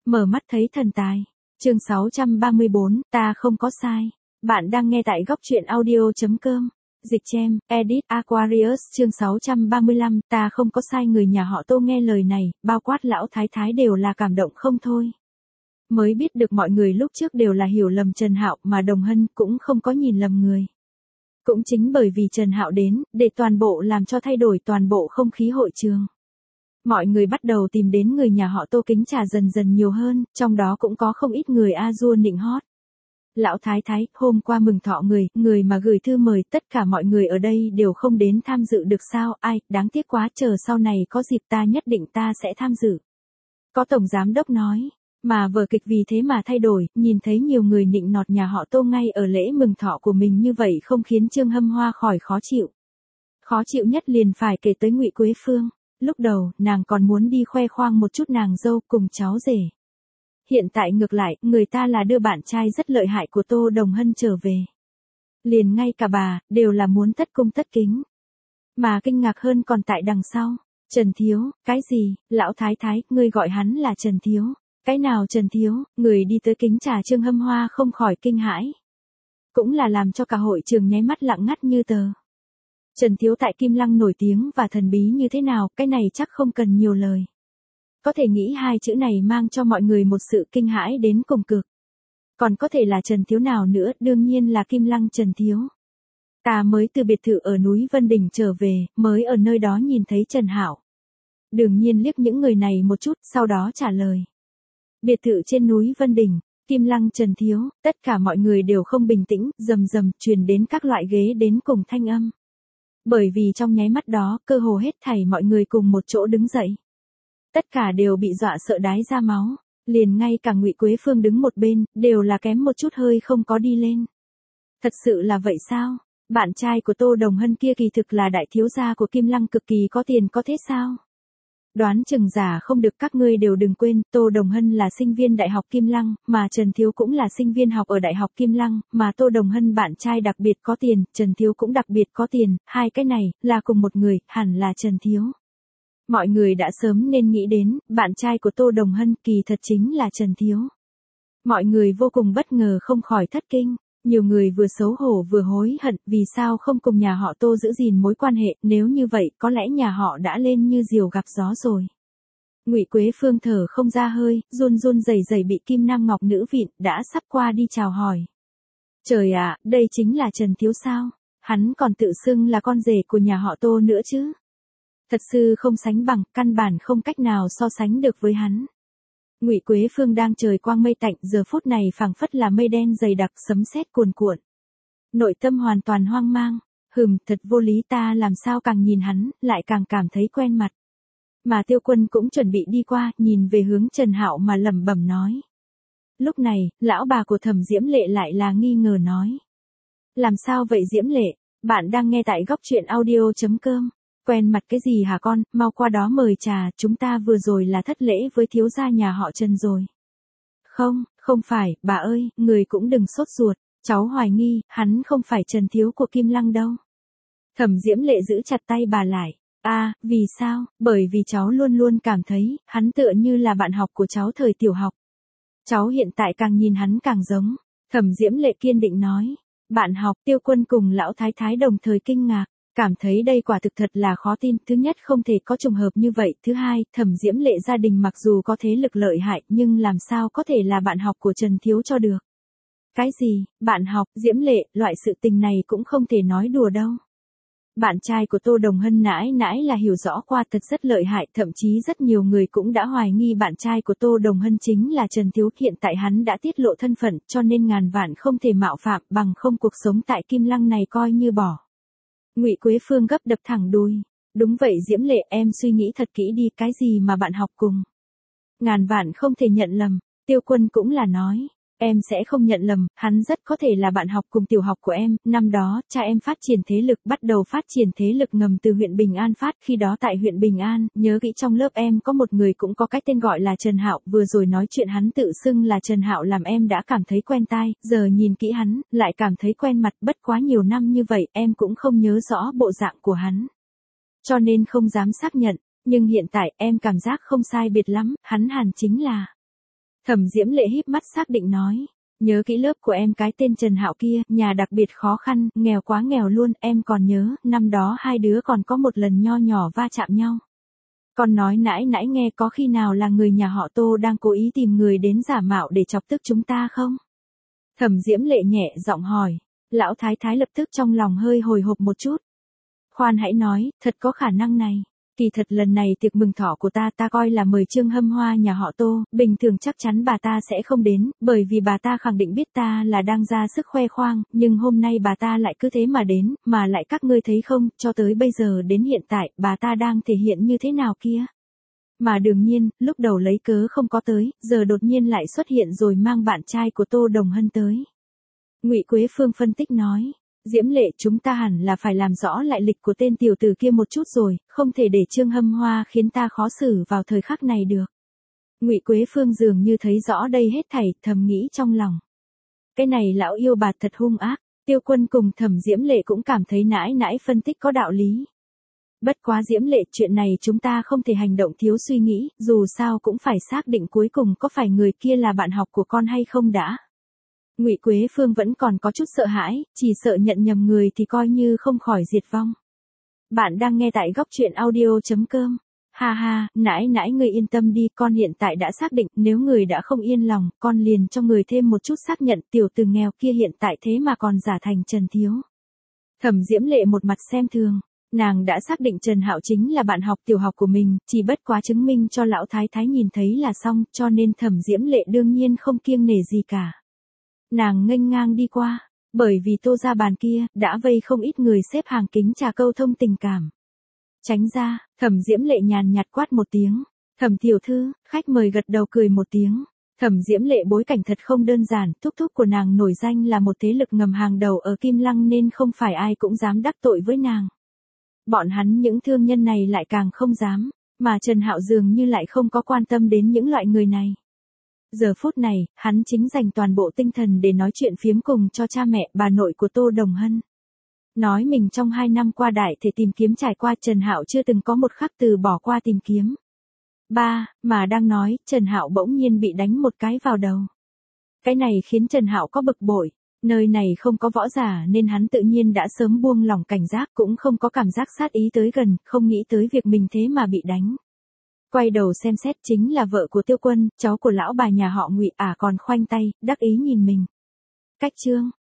Mở mắt thấy thần tài. Chương 634, ta không có sai. Bạn đang nghe tại góc truyện audio.com. Dịch Chem, Edit Aquarius chương 635, ta không có sai. Người nhà họ Tô nghe lời này, bao quát lão thái thái đều là cảm động không thôi. Mới biết được mọi người lúc trước đều là hiểu lầm Trần Hạo, mà Đồng Hân cũng không có nhìn lầm người. Cũng chính bởi vì Trần Hạo đến, để toàn bộ làm cho thay đổi toàn bộ không khí hội trường. Mọi người bắt đầu tìm đến người nhà họ Tô kính trà dần dần nhiều hơn, trong đó cũng có không ít người a dua nịnh hót. Lão thái thái, hôm qua mừng thọ người mà gửi thư mời, tất cả mọi người ở đây đều không đến tham dự được sao? Ai, đáng tiếc quá, chờ sau này có dịp ta nhất định ta sẽ tham dự. Có tổng giám đốc nói, mà vở kịch vì thế mà thay đổi, nhìn thấy nhiều người nịnh nọt nhà họ Tô ngay ở lễ mừng thọ của mình như vậy không khiến Trương Hâm Hoa khỏi khó chịu. Khó chịu nhất liền phải kể tới Ngụy Quế Phương. Lúc đầu, nàng còn muốn đi khoe khoang một chút nàng dâu cùng cháu rể. Hiện tại ngược lại, người ta là đưa bạn trai rất lợi hại của Tô Đồng Hân trở về. Liền ngay cả bà, đều là muốn tất cung tất kính. Mà kinh ngạc hơn còn tại đằng sau. Trần Thiếu, cái gì, lão thái thái, ngươi gọi hắn là Trần Thiếu. Cái nào Trần Thiếu, người đi tới kính trà Trương Hâm Hoa không khỏi kinh hãi. Cũng là làm cho cả hội trường nháy mắt lặng ngắt như tờ. Trần Thiếu tại Kim Lăng nổi tiếng và thần bí như thế nào, cái này chắc không cần nhiều lời. Có thể nghĩ hai chữ này mang cho mọi người một sự kinh hãi đến cùng cực. Còn có thể là Trần Thiếu nào nữa, đương nhiên là Kim Lăng Trần Thiếu. Ta mới từ biệt thự ở núi Vân Đỉnh trở về, mới ở nơi đó nhìn thấy Trần Hạo. Đương nhiên liếc những người này một chút, sau đó trả lời. Biệt thự trên núi Vân Đỉnh, Kim Lăng Trần Thiếu, tất cả mọi người đều không bình tĩnh, rầm rầm truyền đến các loại ghế đến cùng thanh âm. Bởi vì trong nháy mắt đó, cơ hồ hết thảy mọi người cùng một chỗ đứng dậy. Tất cả đều bị dọa sợ đái ra máu, liền ngay cả Ngụy Quế Phương đứng một bên, đều là kém một chút hơi không có đi lên. Thật sự là vậy sao? Bạn trai của Tô Đồng Hân kia kỳ thực là đại thiếu gia của Kim Lăng, cực kỳ có tiền, có thế sao? Đoán chừng giả không được, các ngươi đều đừng quên, Tô Đồng Hân là sinh viên Đại học Kim Lăng, mà Trần Thiếu cũng là sinh viên học ở Đại học Kim Lăng, mà Tô Đồng Hân bạn trai đặc biệt có tiền, Trần Thiếu cũng đặc biệt có tiền, hai cái này, là cùng một người, hẳn là Trần Thiếu. Mọi người đã sớm nên nghĩ đến, bạn trai của Tô Đồng Hân kỳ thật chính là Trần Thiếu. Mọi người vô cùng bất ngờ không khỏi thất kinh. Nhiều người vừa xấu hổ vừa hối hận, vì sao không cùng nhà họ Tô giữ gìn mối quan hệ, nếu như vậy, có lẽ nhà họ đã lên như diều gặp gió rồi. Ngụy Quế Phương thở không ra hơi, run run rẩy rẩy bị Kim Nam Ngọc nữ vịn, đã sắp qua đi chào hỏi. Trời ạ, đây chính là Trần Thiếu sao? Hắn còn tự xưng là con rể của nhà họ Tô nữa chứ? Thật sự không sánh bằng, căn bản không cách nào so sánh được với hắn. Ngụy Quế Phương đang trời quang mây tạnh, giờ phút này phảng phất là mây đen dày đặc, sấm sét cuồn cuộn. Nội tâm hoàn toàn hoang mang, thật vô lý, ta làm sao càng nhìn hắn, lại càng cảm thấy quen mặt. Mà Tiêu Quân cũng chuẩn bị đi qua, nhìn về hướng Trần Hạo mà lẩm bẩm nói. Lúc này, lão bà của Thẩm Diễm Lệ lại là nghi ngờ nói. Làm sao vậy Diễm Lệ, bạn đang nghe tại góc truyện audio.com. Quen mặt cái gì hả con, mau qua đó mời trà, chúng ta vừa rồi là thất lễ với thiếu gia nhà họ Trần rồi. Không phải, bà ơi, người cũng đừng sốt ruột, cháu hoài nghi, hắn không phải Trần Thiếu của Kim Lăng đâu. Thẩm Diễm Lệ giữ chặt tay bà lại. Vì sao? Bởi vì cháu luôn luôn cảm thấy, hắn tựa như là bạn học của cháu thời tiểu học. Cháu hiện tại càng nhìn hắn càng giống. Thẩm Diễm Lệ kiên định nói. Bạn học, Tiêu Quân cùng lão thái thái đồng thời kinh ngạc. Cảm thấy đây quả thực thật là khó tin, thứ nhất không thể có trùng hợp như vậy, thứ hai, Thẩm Diễm Lệ gia đình mặc dù có thế lực lợi hại, nhưng làm sao có thể là bạn học của Trần Thiếu cho được. Cái gì, bạn học, Diễm Lệ, loại sự tình này cũng không thể nói đùa đâu. Bạn trai của Tô Đồng Hân nãi là hiểu rõ qua, thật rất lợi hại, thậm chí rất nhiều người cũng đã hoài nghi bạn trai của Tô Đồng Hân chính là Trần Thiếu, hiện tại hắn đã tiết lộ thân phận, cho nên ngàn vạn không thể mạo phạm, bằng không cuộc sống tại Kim Lăng này coi như bỏ. Ngụy Quế Phương gấp đập thẳng đùi. Đúng vậy Diễm Lệ, em suy nghĩ thật kỹ đi, cái gì mà bạn học cùng. Ngàn vạn không thể nhận lầm, Tiêu Quân cũng là nói. Em sẽ không nhận lầm, hắn rất có thể là bạn học cùng tiểu học của em, năm đó, cha em phát triển thế lực, bắt đầu phát triển thế lực ngầm từ huyện Bình An phát, khi đó tại huyện Bình An, nhớ kỹ trong lớp em có một người cũng có cái tên gọi là Trần Hạo, vừa rồi nói chuyện hắn tự xưng là Trần Hạo làm em đã cảm thấy quen tai, giờ nhìn kỹ hắn, lại cảm thấy quen mặt, bất quá nhiều năm như vậy, em cũng không nhớ rõ bộ dạng của hắn. Cho nên không dám xác nhận, nhưng hiện tại em cảm giác không sai biệt lắm, hắn hẳn chính là Thẩm Diễm Lệ híp mắt xác định nói. Nhớ kỹ lớp của em cái tên Trần Hạo kia, nhà đặc biệt khó khăn, nghèo quá nghèo luôn, em còn nhớ, năm đó hai đứa còn có một lần nho nhỏ va chạm nhau. Con nói nãy nãy nghe có khi nào là người nhà họ Tô đang cố ý tìm người đến giả mạo để chọc tức chúng ta không? Thẩm Diễm Lệ nhẹ giọng hỏi. Lão Thái Thái lập tức trong lòng hơi hồi hộp một chút. Khoan hãy nói, thật có khả năng này. Kỳ thật lần này tiệc mừng thọ của ta coi là mời Trương Hâm Hoa nhà họ Tô, bình thường chắc chắn bà ta sẽ không đến, bởi vì bà ta khẳng định biết ta là đang ra sức khoe khoang, nhưng hôm nay bà ta lại cứ thế mà đến, mà lại các ngươi thấy không, cho tới bây giờ đến hiện tại, bà ta đang thể hiện như thế nào kia. Mà đương nhiên, lúc đầu lấy cớ không có tới, giờ đột nhiên lại xuất hiện rồi mang bạn trai của Tô Đồng Hân tới. Ngụy Quế Phương phân tích nói. Diễm Lệ, chúng ta hẳn là phải làm rõ lại lịch của tên tiểu tử kia một chút rồi, không thể để Trương Hâm Hoa khiến ta khó xử vào thời khắc này được. Ngụy Quế Phương dường như thấy rõ đây hết thảy, thầm nghĩ trong lòng. Cái này lão yêu bà thật hung ác, Tiêu Quân cùng Thẩm Diễm Lệ cũng cảm thấy nãy nãy phân tích có đạo lý. Bất quá Diễm Lệ, chuyện này chúng ta không thể hành động thiếu suy nghĩ, dù sao cũng phải xác định cuối cùng có phải người kia là bạn học của con hay không đã. Ngụy Quế Phương vẫn còn có chút sợ hãi, chỉ sợ nhận nhầm người thì coi như không khỏi diệt vong. Bạn đang nghe tại góc truyện audio.com. Ha ha, nãy nãy người yên tâm đi, con hiện tại đã xác định, nếu người đã không yên lòng, con liền cho người thêm một chút xác nhận tiểu tử nghèo kia hiện tại thế mà còn giả thành Trần Thiếu. Thẩm Diễm Lệ một mặt xem thường, nàng đã xác định Trần Hạo chính là bạn học tiểu học của mình, chỉ bất quá chứng minh cho lão thái thái nhìn thấy là xong, cho nên Thẩm Diễm Lệ đương nhiên không kiêng nể gì cả. Nàng nghênh ngang đi qua, bởi vì Tô ra bàn kia, đã vây không ít người xếp hàng kính trà câu thông tình cảm. Tránh ra, Thẩm Diễm Lệ nhàn nhạt quát một tiếng. Thẩm tiểu thư, khách mời gật đầu cười một tiếng. Thẩm Diễm Lệ bối cảnh thật không đơn giản, thúc thúc của nàng nổi danh là một thế lực ngầm hàng đầu ở Kim Lăng nên không phải ai cũng dám đắc tội với nàng. Bọn hắn những thương nhân này lại càng không dám, mà Trần Hạo dường như lại không có quan tâm đến những loại người này. Giờ phút này, hắn chính dành toàn bộ tinh thần để nói chuyện phiếm cùng cho cha mẹ bà nội của Tô Đồng Hân. Nói mình trong 2 năm qua đại thể tìm kiếm trải qua Trần Hạo chưa từng có một khắc từ bỏ qua tìm kiếm. Mà đang nói, Trần Hạo bỗng nhiên bị đánh một cái vào đầu. Cái này khiến Trần Hạo có bực bội, nơi này không có võ giả nên hắn tự nhiên đã sớm buông lỏng cảnh giác cũng không có cảm giác sát ý tới gần, không nghĩ tới việc mình thế mà bị đánh. Quay đầu xem xét chính là vợ của Tiêu Quân, cháu của lão bà nhà họ Ngụy còn khoanh tay, đắc ý nhìn mình. Cách chương,